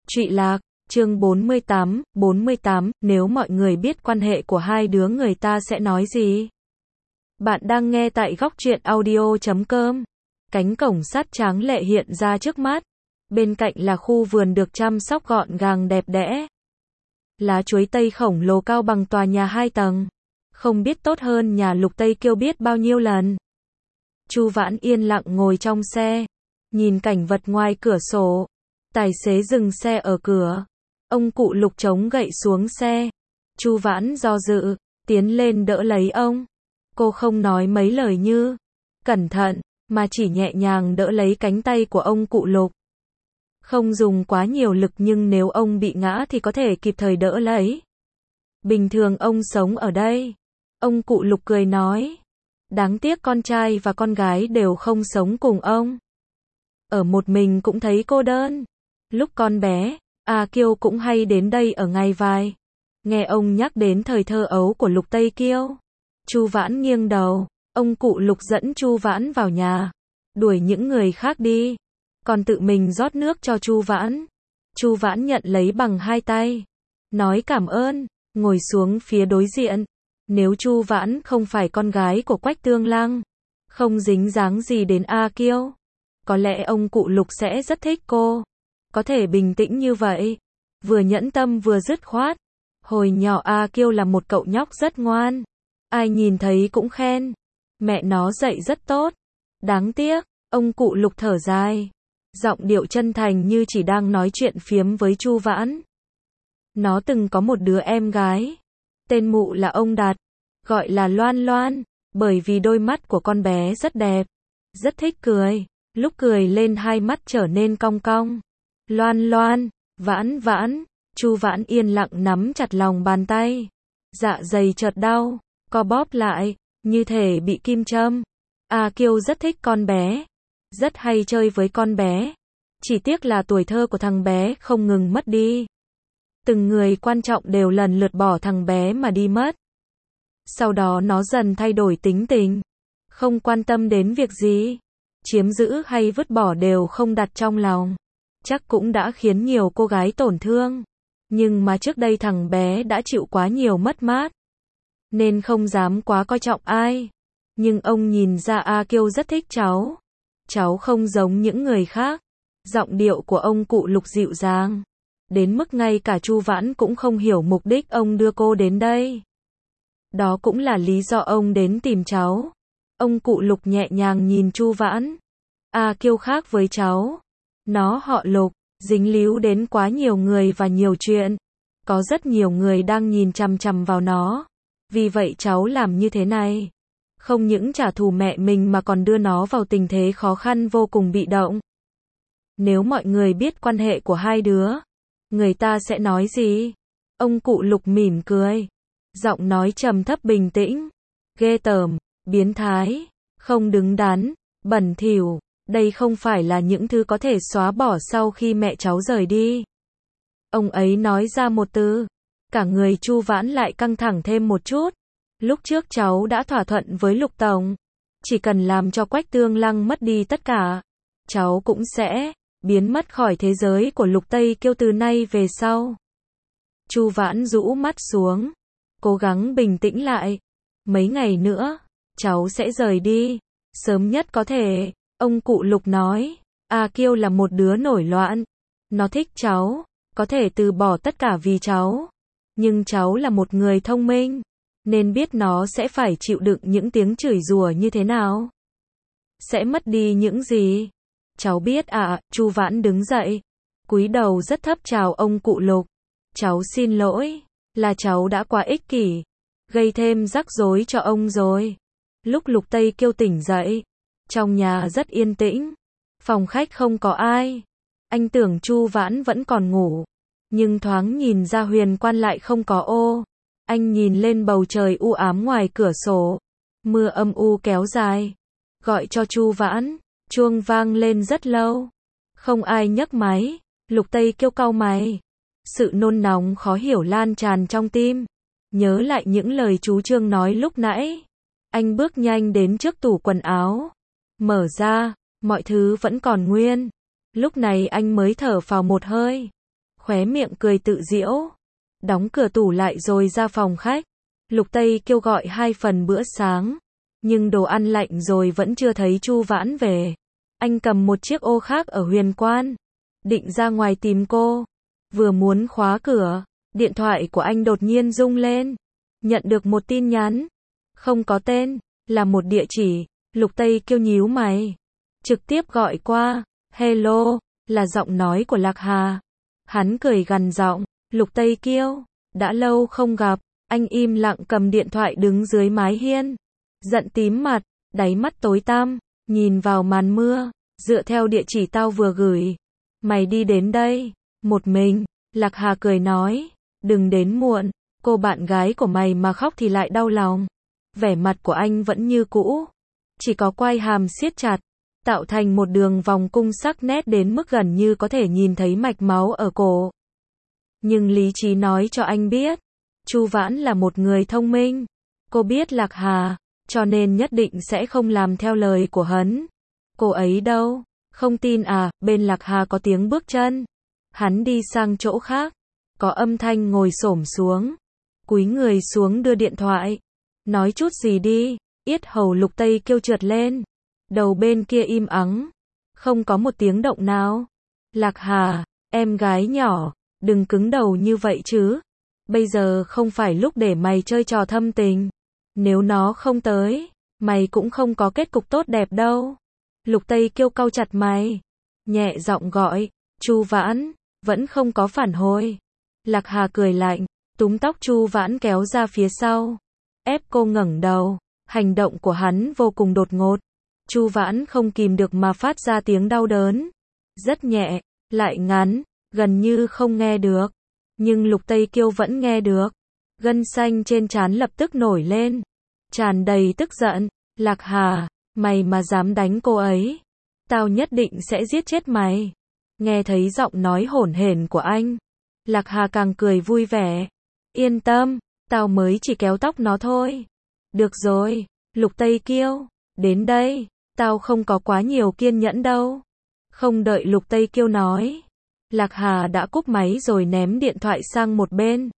Trụy lạc, chương 48, nếu mọi người biết quan hệ của hai đứa người ta sẽ nói gì? Bạn đang nghe tại góc truyện audio.com. Cánh cổng sắt tráng lệ hiện ra trước mắt. Bên cạnh là khu vườn được chăm sóc gọn gàng đẹp đẽ. Lá chuối tây khổng lồ cao bằng tòa nhà 2 tầng. Không biết tốt hơn nhà Lục Tây Kiêu biết bao nhiêu lần. Chu Vãn yên lặng ngồi trong xe, nhìn cảnh vật ngoài cửa sổ. Tài xế dừng xe ở cửa. Ông cụ Lục chống gậy xuống xe. Chu Vãn do dự, tiến lên đỡ lấy ông. Cô không nói mấy lời như cẩn thận, mà chỉ nhẹ nhàng đỡ lấy cánh tay của ông cụ Lục. Không dùng quá nhiều lực, nhưng nếu ông bị ngã thì có thể kịp thời đỡ lấy. Bình thường ông sống ở đây. Ông cụ Lục cười nói. Đáng tiếc con trai và con gái đều không sống cùng ông. Ở một mình cũng thấy cô đơn. Lúc con bé, A Kiêu cũng hay đến đây ở ngày vài. Nghe ông nhắc đến thời thơ ấu của Lục Tây Kiêu. Chu Vãn nghiêng đầu. Ông cụ Lục dẫn Chu Vãn vào nhà, đuổi những người khác đi, còn tự mình rót nước cho Chu Vãn. Chu Vãn nhận lấy bằng hai tay, nói cảm ơn, ngồi xuống phía đối diện. Nếu Chu Vãn không phải con gái của Quách Tương Lăng, không dính dáng gì đến A Kiêu, có lẽ ông cụ Lục sẽ rất thích cô. Có thể bình tĩnh như vậy, vừa nhẫn tâm vừa dứt khoát. Hồi nhỏ A Kiêu là một cậu nhóc rất ngoan, ai nhìn thấy cũng khen. Mẹ nó dạy rất tốt. Đáng tiếc, ông cụ Lục thở dài, giọng điệu chân thành như chỉ đang nói chuyện phiếm với Chu Vãn. Nó từng có một đứa em gái, tên mụ là ông đặt, gọi là Loan Loan, bởi vì đôi mắt của con bé rất đẹp, rất thích cười, lúc cười lên hai mắt trở nên cong cong. Loan Loan, Vãn Vãn. Chu Vãn yên lặng nắm chặt lòng bàn tay, dạ dày chợt đau, co bóp lại, như thể bị kim châm. A Kiêu rất thích con bé, rất hay chơi với con bé. Chỉ tiếc là tuổi thơ của thằng bé không ngừng mất đi. Từng người quan trọng đều lần lượt bỏ thằng bé mà đi mất. Sau đó nó dần thay đổi tính tình, không quan tâm đến việc gì, chiếm giữ hay vứt bỏ đều không đặt trong lòng. Chắc cũng đã khiến nhiều cô gái tổn thương. Nhưng mà trước đây thằng bé đã chịu quá nhiều mất mát, nên không dám quá coi trọng ai. Nhưng ông nhìn ra A Kiêu rất thích cháu. Cháu không giống những người khác. Giọng điệu của ông cụ Lục dịu dàng, đến mức ngay cả Chu Vãn cũng không hiểu mục đích ông đưa cô đến đây. Đó cũng là lý do ông đến tìm cháu. Ông cụ Lục nhẹ nhàng nhìn Chu Vãn. A Kiêu khác với cháu. Nó họ Lục, dính líu đến quá nhiều người và nhiều chuyện. Có rất nhiều người đang nhìn chằm chằm vào nó. Vì vậy cháu làm như thế này, không những trả thù mẹ mình mà còn đưa nó vào tình thế khó khăn vô cùng bị động. Nếu mọi người biết quan hệ của hai đứa, người ta sẽ nói gì? Ông cụ Lục mỉm cười, giọng nói trầm thấp bình tĩnh. Ghê tởm, biến thái, không đứng đắn, bẩn thỉu. Đây không phải là những thứ có thể xóa bỏ sau khi mẹ cháu rời đi. Ông ấy nói ra một từ, cả người Chu Vãn lại căng thẳng thêm một chút. Lúc trước cháu đã thỏa thuận với Lục Tổng, chỉ cần làm cho Quách Tương Lăng mất đi tất cả, cháu cũng sẽ biến mất khỏi thế giới của Lục Tây Kiêu từ nay về sau. Chu Vãn rũ mắt xuống, cố gắng bình tĩnh lại. Mấy ngày nữa, cháu sẽ rời đi, sớm nhất có thể. Ông cụ Lục nói, A Kiêu là một đứa nổi loạn. Nó thích cháu, có thể từ bỏ tất cả vì cháu. Nhưng cháu là một người thông minh, nên biết nó sẽ phải chịu đựng những tiếng chửi rủa như thế nào. Sẽ mất đi những gì? Cháu biết ạ. Chu Vãn đứng dậy, cúi đầu rất thấp chào ông cụ Lục. Cháu xin lỗi, là cháu đã quá ích kỷ, gây thêm rắc rối cho ông rồi. Lúc Lục Tây Kiêu tỉnh dậy, trong nhà rất yên tĩnh, phòng khách không có ai. Anh tưởng Chu Vãn vẫn còn ngủ, nhưng thoáng nhìn ra huyền quan lại không có ô. Anh nhìn lên bầu trời u ám ngoài cửa sổ, mưa âm u kéo dài. Gọi cho Chu Vãn, chuông vang lên rất lâu, không ai nhấc máy. Lục Tây Kiêu cau mày, sự nôn nóng khó hiểu lan tràn trong tim. Nhớ lại những lời chú Trương nói lúc nãy, anh bước nhanh đến trước tủ quần áo, mở ra, mọi thứ vẫn còn nguyên. Lúc này anh mới thở phào một hơi. khóe miệng cười tự giễu. Đóng cửa tủ lại rồi ra phòng khách. Lục Tây kêu gọi 2 phần bữa sáng, nhưng đồ ăn lạnh rồi vẫn chưa thấy Chu Vãn về. Anh cầm một chiếc ô khác ở Huyền Quan, định ra ngoài tìm cô. Vừa muốn khóa cửa, điện thoại của anh đột nhiên rung lên. Nhận được một tin nhắn, không có tên, là một địa chỉ. Lục Tây kêu nhíu mày, trực tiếp gọi qua. Hello, là giọng nói của Lạc Hà. Hắn cười gằn giọng, Lục Tây Kiêu, đã lâu không gặp. Anh im lặng cầm điện thoại đứng dưới mái hiên, giận tím mặt, đáy mắt tối tăm, nhìn vào màn mưa, dựa theo địa chỉ tao vừa gửi. Mày đi đến đây, một mình. Lạc Hà cười nói, đừng đến muộn, cô bạn gái của mày mà khóc thì lại đau lòng. Vẻ mặt của anh vẫn như cũ, chỉ có quai hàm siết chặt, tạo thành một đường vòng cung sắc nét đến mức gần như có thể nhìn thấy mạch máu ở cổ. Nhưng lý trí nói cho anh biết, Chu Vãn là một người thông minh. Cô biết Lạc Hà, cho nên nhất định sẽ không làm theo lời của hắn. Cô ấy đâu? Không tin à? Bên Lạc Hà có tiếng bước chân. Hắn đi sang chỗ khác. Có âm thanh ngồi xổm xuống. Cúi người xuống đưa điện thoại. Nói chút gì đi. Yết hầu Lục Tây kêu trượt lên. Đầu bên kia im ắng. Không có một tiếng động nào. Lạc Hà, em gái nhỏ, đừng cứng đầu như vậy chứ. Bây giờ không phải lúc để mày chơi trò thâm tình. Nếu nó không tới, mày cũng không có kết cục tốt đẹp đâu. Lục Tây kêu cau chặt mày, nhẹ giọng gọi, Chu Vãn, vẫn không có phản hồi. Lạc Hà cười lạnh, túm tóc Chu Vãn kéo ra phía sau, ép cô ngẩng đầu. Hành động của hắn vô cùng đột ngột. Chu Vãn không kìm được mà phát ra tiếng đau đớn. Rất nhẹ, lại ngắn, gần như không nghe được. Nhưng Lục Tây Kiêu vẫn nghe được. Gân xanh trên trán lập tức nổi lên, tràn đầy tức giận. Lạc Hà, mày mà dám đánh cô ấy, tao nhất định sẽ giết chết mày. Nghe thấy giọng nói hổn hển của anh, Lạc Hà càng cười vui vẻ. Yên tâm, tao mới chỉ kéo tóc nó thôi. Được rồi, Lục Tây Kiêu, đến đây, tao không có quá nhiều kiên nhẫn đâu. Không đợi Lục Tây Kiêu nói, Lạc Hà đã cúp máy rồi ném điện thoại sang một bên.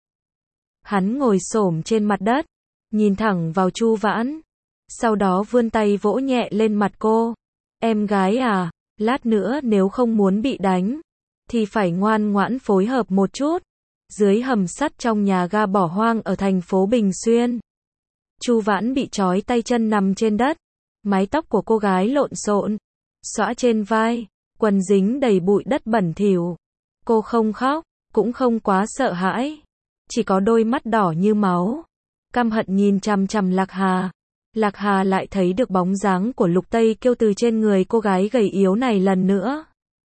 Hắn ngồi xổm trên mặt đất, nhìn thẳng vào Chu Vãn, sau đó vươn tay vỗ nhẹ lên mặt cô. Em gái à, lát nữa nếu không muốn bị đánh, thì phải ngoan ngoãn phối hợp một chút. Dưới hầm sắt trong nhà ga bỏ hoang ở thành phố Bình Xuyên, Chu Vãn bị trói tay chân nằm trên đất, mái tóc của cô gái lộn xộn, xõa trên vai, quần dính đầy bụi đất bẩn thỉu. Cô không khóc, cũng không quá sợ hãi, chỉ có đôi mắt đỏ như máu, căm hận nhìn chằm chằm Lạc Hà. Lạc Hà lại thấy được bóng dáng của Lục Tây Kiêu từ trên người cô gái gầy yếu này lần nữa.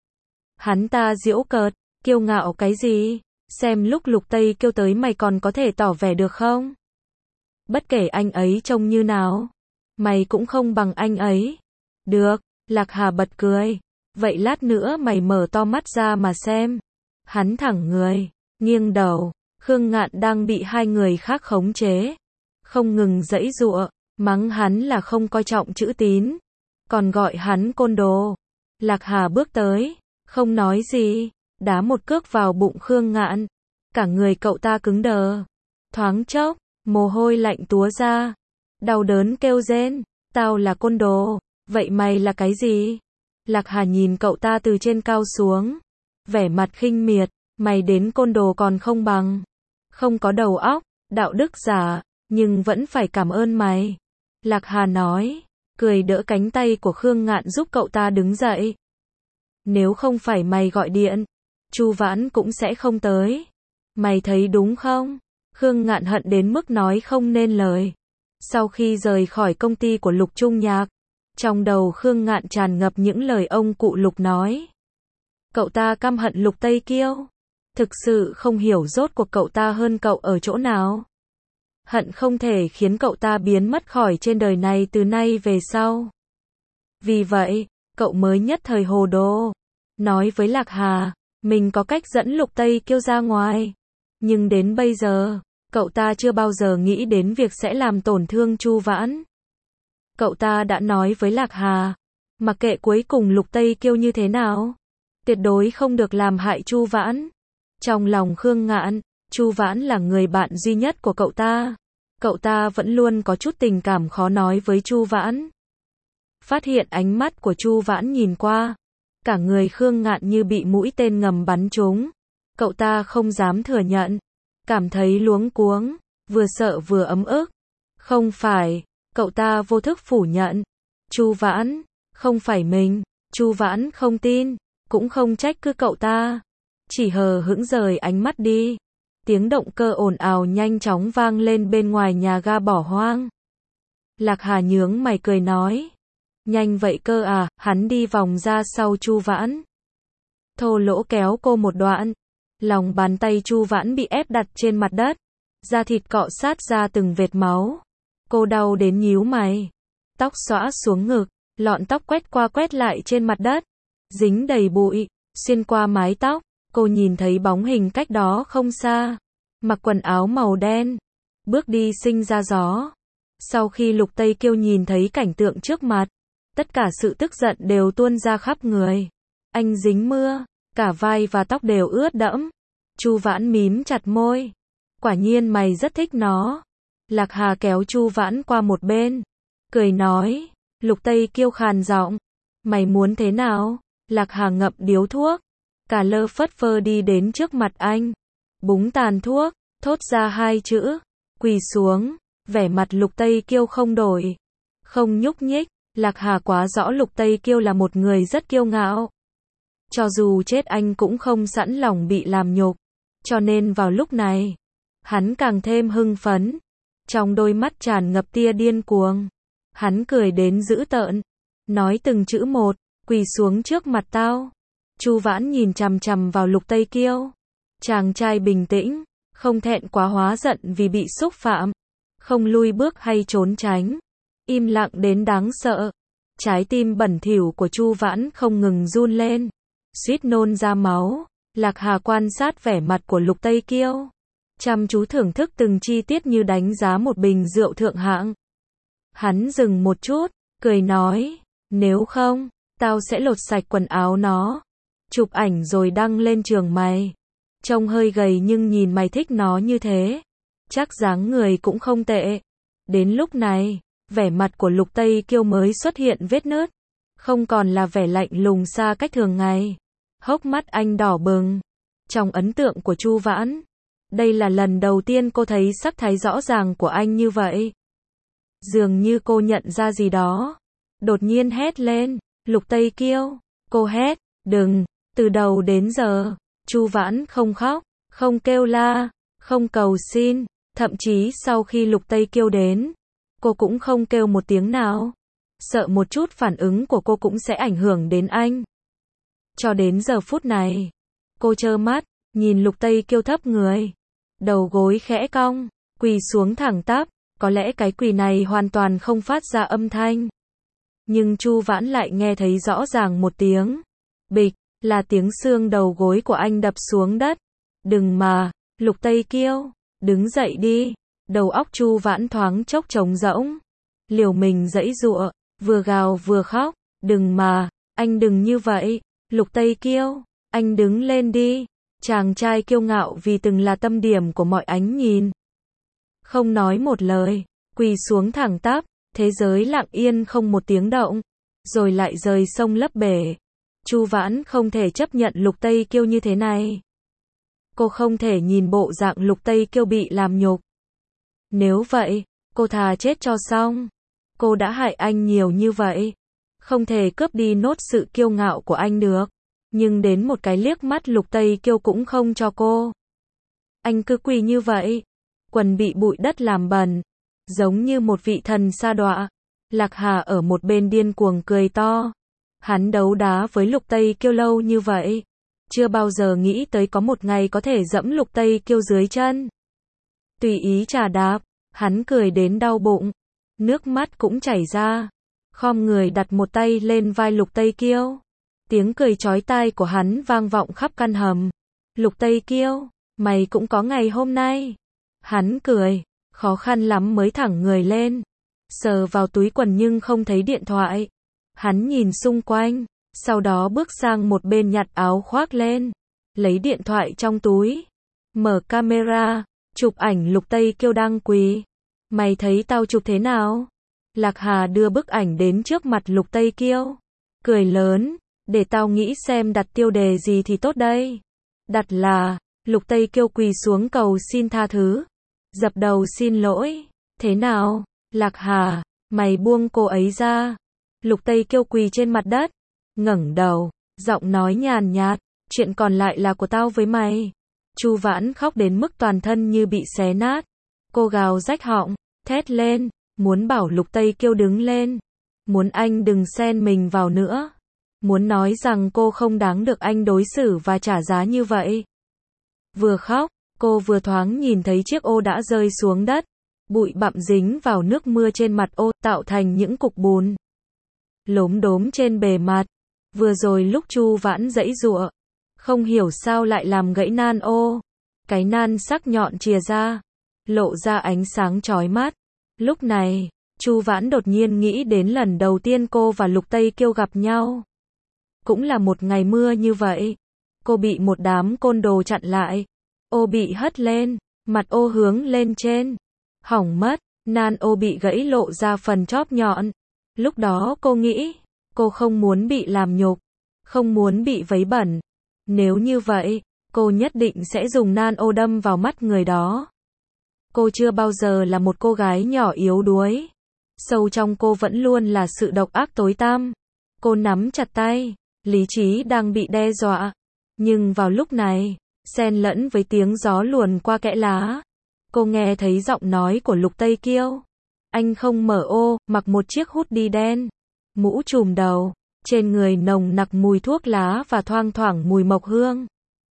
Hắn ta giễu cợt, kiêu ngạo cái gì? Xem lúc Lục Tây Kiêu tới mày còn có thể tỏ vẻ được không? Bất kể anh ấy trông như nào, mày cũng không bằng anh ấy. Được, Lạc Hà bật cười. Vậy lát nữa mày mở to mắt ra mà xem. Hắn thẳng người, nghiêng đầu. Khương Ngạn đang bị hai người khác khống chế, không ngừng giãy giụa, mắng hắn là không coi trọng chữ tín, còn gọi hắn côn đồ. Lạc Hà bước tới, không nói gì, đá một cước vào bụng Khương Ngạn. Cả người cậu ta cứng đờ. Thoáng chốc, mồ hôi lạnh túa ra. Đau đớn kêu rên, tao là côn đồ, vậy mày là cái gì? Lạc Hà nhìn cậu ta từ trên cao xuống, vẻ mặt khinh miệt, mày đến côn đồ còn không bằng. Không có đầu óc, đạo đức giả, nhưng vẫn phải cảm ơn mày. Lạc Hà nói, cười đỡ cánh tay của Khương Ngạn giúp cậu ta đứng dậy. Nếu không phải mày gọi điện, Chu Vãn cũng sẽ không tới. Mày thấy đúng không? Khương Ngạn hận đến mức nói không nên lời. Sau khi rời khỏi công ty của Lục Trung Nhạc, trong đầu Khương Ngạn tràn ngập những lời ông cụ Lục nói. Cậu ta căm hận Lục Tây Kiêu. Thực sự không hiểu rốt cuộc cậu ta hơn cậu ở chỗ nào. Hận không thể khiến cậu ta biến mất khỏi trên đời này từ nay về sau. Vì vậy, cậu mới nhất thời hồ đồ. Nói với Lạc Hà, mình có cách dẫn Lục Tây Kiêu ra ngoài. Nhưng đến bây giờ, cậu ta chưa bao giờ nghĩ đến việc sẽ làm tổn thương Chu Vãn. Cậu ta đã nói với Lạc Hà, mặc kệ cuối cùng Lục Tây Kiêu như thế nào, tuyệt đối không được làm hại Chu Vãn. Trong lòng Khương Ngạn, Chu Vãn là người bạn duy nhất của cậu ta. Cậu ta vẫn luôn có chút tình cảm khó nói với Chu Vãn. Phát hiện ánh mắt của Chu Vãn nhìn qua, cả người Khương Ngạn như bị mũi tên ngầm bắn trúng. Cậu ta không dám thừa nhận, cảm thấy luống cuống, vừa sợ vừa ấm ức. Không phải, cậu ta vô thức phủ nhận. Chu Vãn, không phải mình. Chu Vãn không tin, cũng không trách cứ cậu ta, chỉ hờ hững rời ánh mắt đi. Tiếng động cơ ồn ào nhanh chóng vang lên bên ngoài nhà ga bỏ hoang. Lạc Hà nhướng mày cười nói, nhanh vậy cơ à? Hắn đi vòng ra sau Chu Vãn, thô lỗ kéo cô một đoạn. Lòng bàn tay Chu Vãn bị ép đặt trên mặt đất, da thịt cọ sát ra từng vệt máu. Cô đau đến nhíu mày, tóc xõa xuống ngực, lọn tóc quét qua quét lại trên mặt đất, dính đầy bụi, xuyên qua mái tóc. Cô nhìn thấy bóng hình cách đó không xa, mặc quần áo màu đen, bước đi sinh ra gió. Sau khi Lục Tây Kiêu nhìn thấy cảnh tượng trước mặt, tất cả sự tức giận đều tuôn ra khắp người. Anh dính mưa, cả vai và tóc đều ướt đẫm. Chu Vãn mím chặt môi, quả nhiên mày rất thích nó. Lạc Hà kéo Chu Vãn qua một bên, cười nói. Lục Tây Kiêu khàn giọng, mày muốn thế nào? Lạc Hà ngậm điếu thuốc, cả lơ phất phơ đi đến trước mặt anh, búng tàn thuốc, thốt ra hai chữ, quỳ xuống. Vẻ mặt Lục Tây Kiêu không đổi, không nhúc nhích. Lạc Hà quá rõ Lục Tây Kiêu là một người rất kiêu ngạo. Cho dù chết anh cũng không sẵn lòng bị làm nhục. Cho nên vào lúc này, hắn càng thêm hưng phấn. Trong đôi mắt tràn ngập tia điên cuồng. Hắn cười đến dữ tợn, nói từng chữ một, quỳ xuống trước mặt tao. Chu Vãn nhìn chằm chằm vào Lục Tây Kiêu. Chàng trai bình tĩnh, không thẹn quá hóa giận vì bị xúc phạm, không lui bước hay trốn tránh, im lặng đến đáng sợ. Trái tim bẩn thỉu của Chu Vãn không ngừng run lên, suýt nôn ra máu. Lạc Hà quan sát vẻ mặt của Lục Tây Kiêu, chăm chú thưởng thức từng chi tiết như đánh giá một bình rượu thượng hạng. Hắn dừng một chút, cười nói, nếu không, tao sẽ lột sạch quần áo nó, chụp ảnh rồi đăng lên trường mày. Trông hơi gầy nhưng nhìn mày thích nó như thế, chắc dáng người cũng không tệ. Đến lúc này, vẻ mặt của Lục Tây Kiêu mới xuất hiện vết nứt, không còn là vẻ lạnh lùng xa cách thường ngày. Hốc mắt anh đỏ bừng. Trong ấn tượng của Chu Vãn, đây là lần đầu tiên cô thấy sắc thái rõ ràng của anh như vậy. Dường như cô nhận ra gì đó, đột nhiên hét lên, Lục Tây Kiêu. Cô hét, đừng. Từ đầu đến giờ, Chu Vãn không khóc, không kêu la, không cầu xin, thậm chí sau khi Lục Tây Kiêu đến, cô cũng không kêu một tiếng nào. Sợ một chút phản ứng của cô cũng sẽ ảnh hưởng đến anh. Cho đến giờ phút này, cô trơ mắt, nhìn Lục Tây Kiêu thấp người, đầu gối khẽ cong, quỳ xuống thẳng tắp. Có lẽ cái quỳ này hoàn toàn không phát ra âm thanh, nhưng Chu Vãn lại nghe thấy rõ ràng một tiếng bịch, là tiếng xương đầu gối của anh đập xuống đất. Đừng mà, Lục Tây Kiêu, đứng dậy đi. Đầu óc Chu Vãn thoáng chốc trống rỗng, liều mình giãy giụa, vừa gào vừa khóc. Đừng mà, anh đừng như vậy. Lục Tây Kiêu, anh đứng lên đi. Chàng trai kiêu ngạo vì từng là tâm điểm của mọi ánh nhìn, không nói một lời, quỳ xuống thẳng tắp. Thế giới lặng yên không một tiếng động, rồi lại rời sông lấp bể. Chu Vãn không thể chấp nhận Lục Tây Kiêu như thế này. Cô không thể nhìn bộ dạng Lục Tây Kiêu bị làm nhục. Nếu vậy, cô thà chết cho xong. Cô đã hại anh nhiều như vậy, không thể cướp đi nốt sự kiêu ngạo của anh được. Nhưng đến một cái liếc mắt Lục Tây Kiêu cũng không cho cô. Anh cứ quỳ như vậy, quần bị bụi đất làm bẩn, giống như một vị thần sa đọa. Lạc Hà ở một bên điên cuồng cười to. Hắn đấu đá với Lục Tây Kiêu lâu như vậy, chưa bao giờ nghĩ tới có một ngày có thể dẫm Lục Tây Kiêu dưới chân. Tùy ý chà đạp, hắn cười đến đau bụng, nước mắt cũng chảy ra, khom người đặt một tay lên vai Lục Tây Kiêu. Tiếng cười chói tai của hắn vang vọng khắp căn hầm. Lục Tây Kiêu, mày cũng có ngày hôm nay. Hắn cười, khó khăn lắm mới thẳng người lên, sờ vào túi quần nhưng không thấy điện thoại. Hắn nhìn xung quanh, sau đó bước sang một bên nhặt áo khoác lên. lấy điện thoại trong túi, mở camera, chụp ảnh Lục Tây Kiêu đang quỳ. Mày thấy tao chụp thế nào? Lạc Hà đưa bức ảnh đến trước mặt Lục Tây Kiêu, cười lớn, để tao nghĩ xem đặt tiêu đề gì thì tốt đây. Đặt là, Lục Tây Kiêu quỳ xuống cầu xin tha thứ, dập đầu xin lỗi. Thế nào, Lạc Hà, mày buông cô ấy ra. Lục Tây Kiêu quỳ trên mặt đất, ngẩng đầu, giọng nói nhàn nhạt, chuyện còn lại là của tao với mày. Chu Vãn khóc đến mức toàn thân như bị xé nát. Cô gào rách họng, thét lên, muốn bảo Lục Tây Kiêu đứng lên, muốn anh đừng xen mình vào nữa, muốn nói rằng cô không đáng được anh đối xử và trả giá như vậy. Vừa khóc, cô vừa thoáng nhìn thấy chiếc ô đã rơi xuống đất, bụi bặm dính vào nước mưa trên mặt ô, tạo thành những cục bùn lốm đốm trên bề mặt. Vừa rồi lúc Chu Vãn giãy giụa, không hiểu sao lại làm gãy nan ô. Cái nan sắc nhọn chìa ra, lộ ra ánh sáng chói mắt. Lúc này, Chu Vãn đột nhiên nghĩ đến lần đầu tiên cô và Lục Tây Kiêu gặp nhau. Cũng là một ngày mưa như vậy. Cô bị một đám côn đồ chặn lại. Ô bị hất lên, mặt ô hướng lên trên. Hỏng mất, nan ô bị gãy lộ ra phần chóp nhọn. Lúc đó cô nghĩ, cô không muốn bị làm nhục, không muốn bị vấy bẩn. Nếu như vậy, cô nhất định sẽ dùng nan ô đâm vào mắt người đó. Cô chưa bao giờ là một cô gái nhỏ yếu đuối. Sâu trong cô vẫn luôn là sự độc ác tối tăm. Cô nắm chặt tay, lý trí đang bị đe dọa. Nhưng vào lúc này, xen lẫn với tiếng gió luồn qua kẽ lá, cô nghe thấy giọng nói của Lục Tây Kiêu. Anh không mở ô, mặc một chiếc hoodie đen, mũ trùm đầu, trên người nồng nặc mùi thuốc lá và thoang thoảng mùi mộc hương.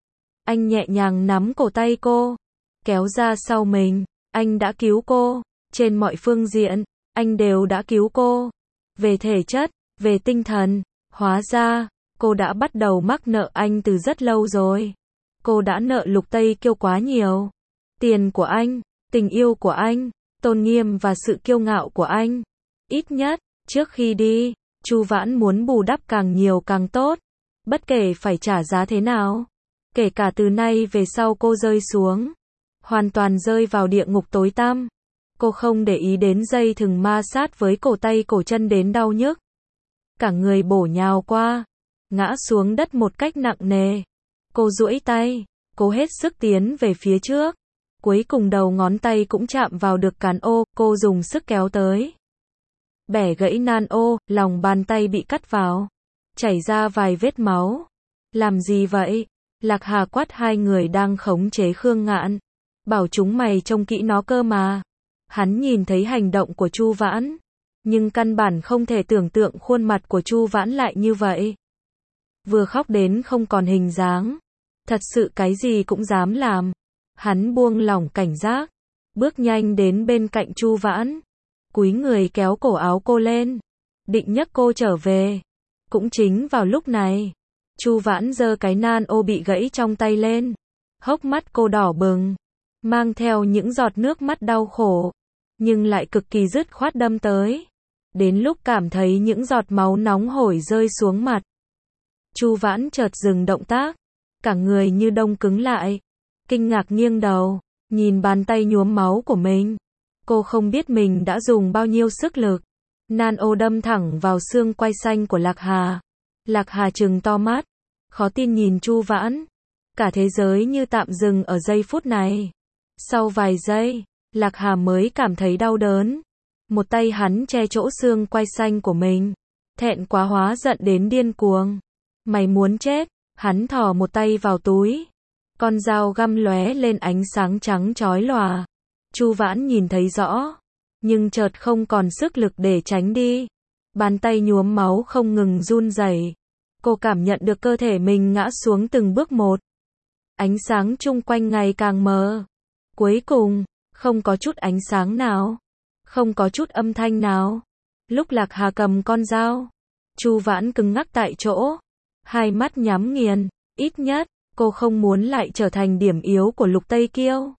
Anh nhẹ nhàng nắm cổ tay cô, kéo ra sau mình. Anh đã cứu cô, trên mọi phương diện, anh đều đã cứu cô. Về thể chất, về tinh thần, hóa ra, cô đã bắt đầu mắc nợ anh từ rất lâu rồi. Cô đã nợ Lục Tây Kiêu quá nhiều. Tiền của anh, tình yêu của anh, tôn nghiêm và sự kiêu ngạo của anh. Ít nhất, trước khi đi, Chu Vãn muốn bù đắp càng nhiều càng tốt. Bất kể phải trả giá thế nào. Kể cả từ nay về sau cô rơi xuống, hoàn toàn rơi vào địa ngục tối tăm. Cô không để ý đến dây thừng ma sát với cổ tay cổ chân đến đau nhức. Cả người bổ nhào qua, ngã xuống đất một cách nặng nề. Cô duỗi tay, cố hết sức tiến về phía trước. Cuối cùng đầu ngón tay cũng chạm vào được cán ô, cô dùng sức kéo tới. Bẻ gãy nan ô, lòng bàn tay bị cắt vào, chảy ra vài vết máu. Làm gì vậy? Lạc Hà quát hai người đang khống chế Khương Ngạn. Bảo chúng mày trông kỹ nó cơ mà. Hắn nhìn thấy hành động của Chu Vãn, nhưng căn bản không thể tưởng tượng khuôn mặt của Chu Vãn lại như vậy. Vừa khóc đến không còn hình dáng. Thật sự cái gì cũng dám làm. Hắn buông lỏng cảnh giác, bước nhanh đến bên cạnh Chu Vãn, cúi người kéo cổ áo cô lên, định nhấc cô trở về. Cũng chính vào lúc này, Chu Vãn giơ cái nan ô bị gãy trong tay lên. Hốc mắt cô đỏ bừng, mang theo những giọt nước mắt đau khổ, nhưng lại cực kỳ dứt khoát đâm tới. Đến lúc cảm thấy những giọt máu nóng hổi rơi xuống mặt, Chu Vãn chợt dừng động tác, cả người như đông cứng lại, kinh ngạc nghiêng đầu, nhìn bàn tay nhuốm máu của mình. Cô không biết mình đã dùng bao nhiêu sức lực. Nan ô đâm thẳng vào xương quai xanh của Lạc Hà. Lạc Hà trừng to mắt, khó tin nhìn Chu Vãn. Cả thế giới như tạm dừng ở giây phút này. Sau vài giây, Lạc Hà mới cảm thấy đau đớn. Một tay hắn che chỗ xương quai xanh của mình. Thẹn quá hóa giận đến điên cuồng. Mày muốn chết? Hắn thò một tay vào túi. Con dao găm lóe lên ánh sáng trắng chói lòa. Chu Vãn nhìn thấy rõ, nhưng chợt không còn sức lực để tránh đi. Bàn tay nhuốm máu không ngừng run rẩy. Cô cảm nhận được cơ thể mình ngã xuống từng bước một. Ánh sáng chung quanh ngày càng mờ. Cuối cùng, không có chút ánh sáng nào, không có chút âm thanh nào. Lúc Lạc Hà cầm con dao, Chu Vãn cứng ngắc tại chỗ, hai mắt nhắm nghiền. Ít nhất, cô không muốn lại trở thành điểm yếu của Lục Tây Kiêu.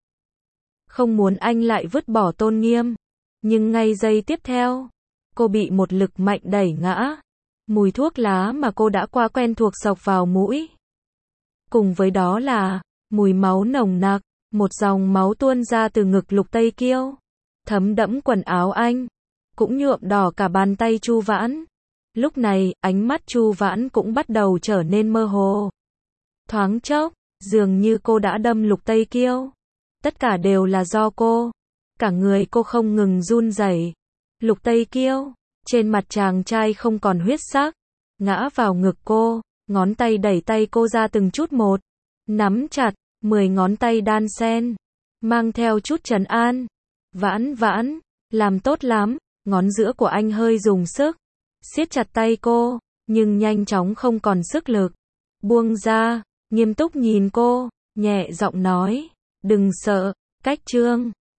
Không muốn anh lại vứt bỏ tôn nghiêm. Nhưng ngay giây tiếp theo, cô bị một lực mạnh đẩy ngã. Mùi thuốc lá mà cô đã quá quen thuộc xộc vào mũi. cùng với đó là mùi máu nồng nặc, một dòng máu tuôn ra từ ngực Lục Tây Kiêu, thấm đẫm quần áo anh, cũng nhuộm đỏ cả bàn tay Chu Vãn. Lúc này, ánh mắt Chu Vãn cũng bắt đầu trở nên mơ hồ. Thoáng chốc, dường như cô đã đâm Lục Tây Kiêu. Tất cả đều là do cô. Cả người cô không ngừng run rẩy. Lục Tây Kiêu, trên mặt chàng trai không còn huyết sắc, ngã vào ngực cô, ngón tay đẩy tay cô ra từng chút một, nắm chặt, 10 ngón tay đan xen, mang theo chút trấn an. Vãn Vãn, làm tốt lắm, ngón giữa của anh hơi dùng sức, siết chặt tay cô, nhưng nhanh chóng không còn sức lực. Buông ra, nghiêm túc nhìn cô, nhẹ giọng nói, đừng sợ, cách Trương